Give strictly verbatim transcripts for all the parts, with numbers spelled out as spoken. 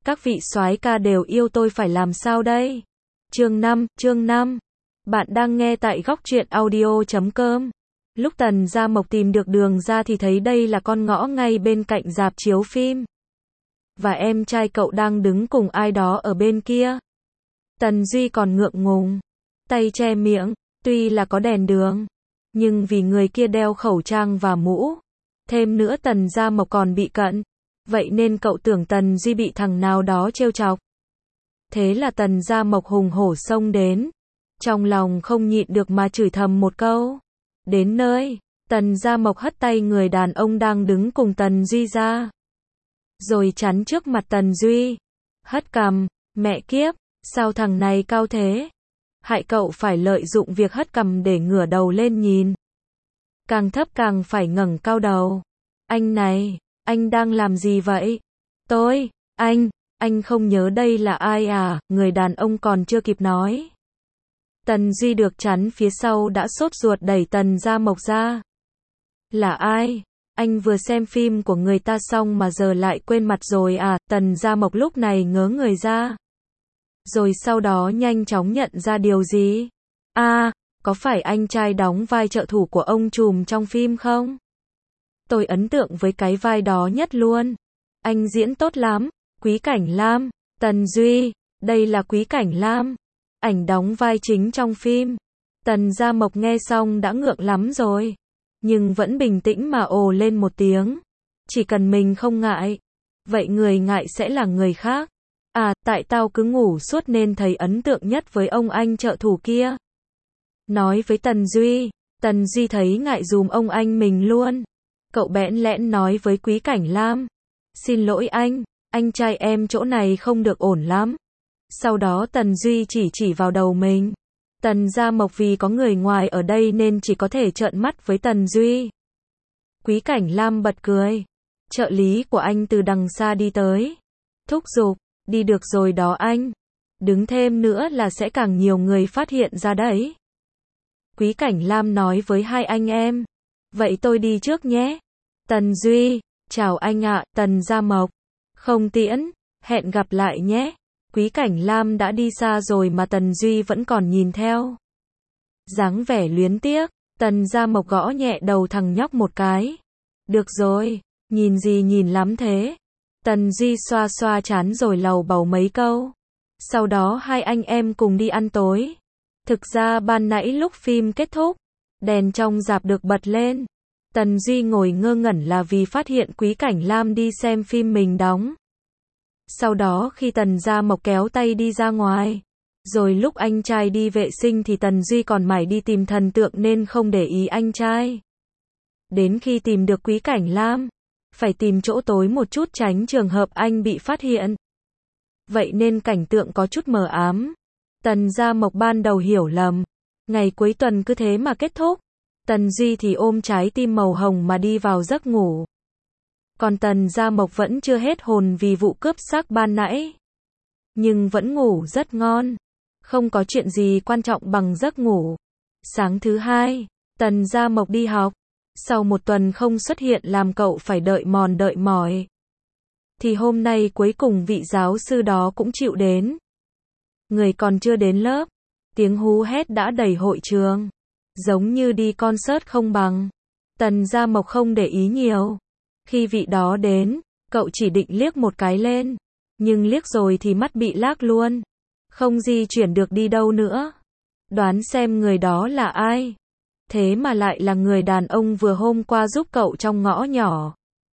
các vị soái ca đều yêu tôi phải làm sao đây? Chương năm, chương năm. Bạn đang nghe tại góc truyện audio chấm com. Lúc Tần Gia Mộc tìm được đường ra thì thấy đây là con ngõ ngay bên cạnh rạp chiếu phim. Và em trai cậu đang đứng cùng ai đó ở bên kia. Tần Duy còn ngượng ngùng, tay che miệng, tuy là có đèn đường, nhưng vì người kia đeo khẩu trang và mũ, thêm nữa Tần Gia Mộc còn bị cận, vậy nên cậu tưởng Tần Duy bị thằng nào đó trêu chọc. Thế là Tần Gia Mộc hùng hổ xông đến, trong lòng không nhịn được mà chửi thầm một câu. Đến nơi, Tần Gia Mộc hất tay người đàn ông đang đứng cùng Tần Duy ra, rồi chắn trước mặt Tần Duy, hất cằm, mẹ kiếp, sao thằng này cao thế? Hại cậu phải lợi dụng việc hất cằm để ngửa đầu lên nhìn. Càng thấp càng phải ngẩng cao đầu. Anh này, anh đang làm gì vậy? Tôi, anh, anh không nhớ đây là ai à? Người đàn ông còn chưa kịp nói. Tần Duy được chắn phía sau đã sốt ruột đẩy Tần Gia Mộc ra. Là ai? Anh vừa xem phim của người ta xong mà giờ lại quên mặt rồi à? Tần Gia Mộc lúc này ngớ người ra. Rồi sau đó nhanh chóng nhận ra điều gì? À, có phải anh trai đóng vai trợ thủ của ông trùm trong phim không? Tôi ấn tượng với cái vai đó nhất luôn. Anh diễn tốt lắm. Quý Cảnh Lam, Tần Duy, đây là Quý Cảnh Lam. Ảnh đóng vai chính trong phim. Tần Gia Mộc nghe xong đã ngượng lắm rồi, nhưng vẫn bình tĩnh mà ồ lên một tiếng. Chỉ cần mình không ngại, vậy người ngại sẽ là người khác. À, tại tao cứ ngủ suốt nên thấy ấn tượng nhất với ông anh trợ thủ kia. Nói với Tần Duy, Tần Duy thấy ngại dùm ông anh mình luôn. Cậu bẽn lẽn nói với Quý Cảnh Lam. Xin lỗi anh, anh trai em chỗ này không được ổn lắm. Sau đó Tần Duy chỉ chỉ vào đầu mình. Tần Gia Mộc vì có người ngoài ở đây nên chỉ có thể trợn mắt với Tần Duy. Quý Cảnh Lam bật cười. Trợ lý của anh từ đằng xa đi tới. Thúc giục, đi được rồi đó anh. Đứng thêm nữa là sẽ càng nhiều người phát hiện ra đấy. Quý Cảnh Lam nói với hai anh em. Vậy tôi đi trước nhé. Tần Duy, chào anh ạ. Tần Gia Mộc, không tiễn, hẹn gặp lại nhé. Quý Cảnh Lam đã đi xa rồi mà Tần Duy vẫn còn nhìn theo. Dáng vẻ luyến tiếc, Tần Gia Mộc gõ nhẹ đầu thằng nhóc một cái. Được rồi, nhìn gì nhìn lắm thế. Tần Duy xoa xoa trán rồi lầu bầu mấy câu. Sau đó hai anh em cùng đi ăn tối. Thực ra ban nãy lúc phim kết thúc, đèn trong rạp được bật lên. Tần Duy ngồi ngơ ngẩn là vì phát hiện Quý Cảnh Lam đi xem phim mình đóng. Sau đó khi Tần Gia Mộc kéo tay đi ra ngoài, rồi lúc anh trai đi vệ sinh thì Tần Duy còn mải đi tìm thần tượng nên không để ý anh trai. Đến khi tìm được Quý Cảnh Lam, phải tìm chỗ tối một chút tránh trường hợp anh bị phát hiện. Vậy nên cảnh tượng có chút mờ ám. Tần Gia Mộc ban đầu hiểu lầm. Ngày cuối tuần cứ thế mà kết thúc. Tần Duy thì ôm trái tim màu hồng mà đi vào giấc ngủ. Còn Tần Gia Mộc vẫn chưa hết hồn vì vụ cướp xác ban nãy. Nhưng vẫn ngủ rất ngon. Không có chuyện gì quan trọng bằng giấc ngủ. Sáng thứ hai, Tần Gia Mộc đi học. Sau một tuần không xuất hiện làm cậu phải đợi mòn đợi mỏi. Thì hôm nay cuối cùng vị giáo sư đó cũng chịu đến. Người còn chưa đến lớp, tiếng hú hét đã đầy hội trường. Giống như đi concert không bằng. Tần Gia Mộc không để ý nhiều. Khi vị đó đến, cậu chỉ định liếc một cái lên. Nhưng liếc rồi thì mắt bị lác luôn. Không di chuyển được đi đâu nữa. Đoán xem người đó là ai. Thế mà lại là người đàn ông vừa hôm qua giúp cậu trong ngõ nhỏ.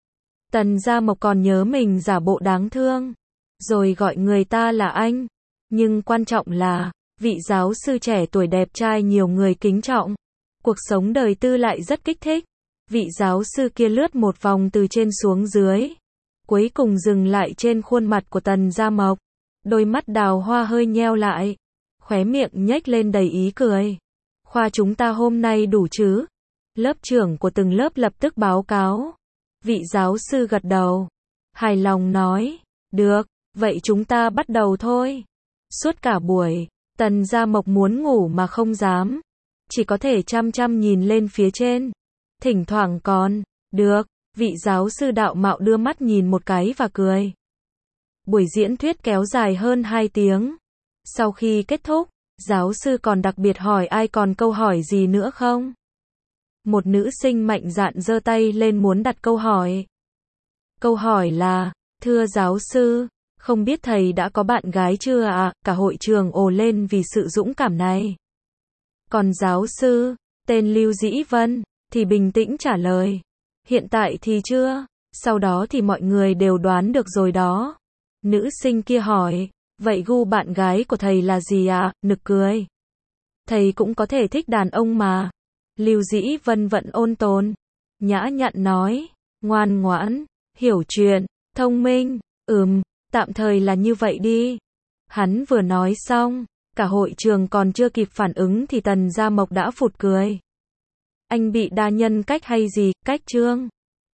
Tần Gia Mộc còn nhớ mình giả bộ đáng thương, rồi gọi người ta là anh. Nhưng quan trọng là, vị giáo sư trẻ tuổi đẹp trai nhiều người kính trọng. Cuộc sống đời tư lại rất kích thích. Vị giáo sư kia lướt một vòng từ trên xuống dưới. Cuối cùng dừng lại trên khuôn mặt của Tần Gia Mộc. Đôi mắt đào hoa hơi nheo lại. Khóe miệng nhếch lên đầy ý cười. Khoa chúng ta hôm nay đủ chứ? Lớp trưởng của từng lớp lập tức báo cáo. Vị giáo sư gật đầu. Hài lòng nói. Được, vậy chúng ta bắt đầu thôi. Suốt cả buổi, Tần Gia Mộc muốn ngủ mà không dám. Chỉ có thể chăm chăm nhìn lên phía trên. Thỉnh thoảng còn, được, vị giáo sư đạo mạo đưa mắt nhìn một cái và cười. Buổi diễn thuyết kéo dài hơn hai tiếng. Sau khi kết thúc, giáo sư còn đặc biệt hỏi ai còn câu hỏi gì nữa không? Một nữ sinh mạnh dạn giơ tay lên muốn đặt câu hỏi. Câu hỏi là, thưa giáo sư, không biết thầy đã có bạn gái chưa ạ? À? Cả hội trường ồ lên vì sự dũng cảm này. Còn giáo sư, tên Lưu Dĩ Vân, thì bình tĩnh trả lời. Hiện tại thì chưa, sau đó thì mọi người đều đoán được rồi đó. Nữ sinh kia hỏi, vậy gu bạn gái của thầy là gì ạ? À? Nực cười. Thầy cũng có thể thích đàn ông mà. Lưu Dĩ Vân vẫn ôn tồn, nhã nhặn nói, ngoan ngoãn, hiểu chuyện, thông minh, ừm, tạm thời là như vậy đi. Hắn vừa nói xong, cả hội trường còn chưa kịp phản ứng thì Tần Gia Mộc đã phụt cười. Anh bị đa nhân cách hay gì, cách Trương?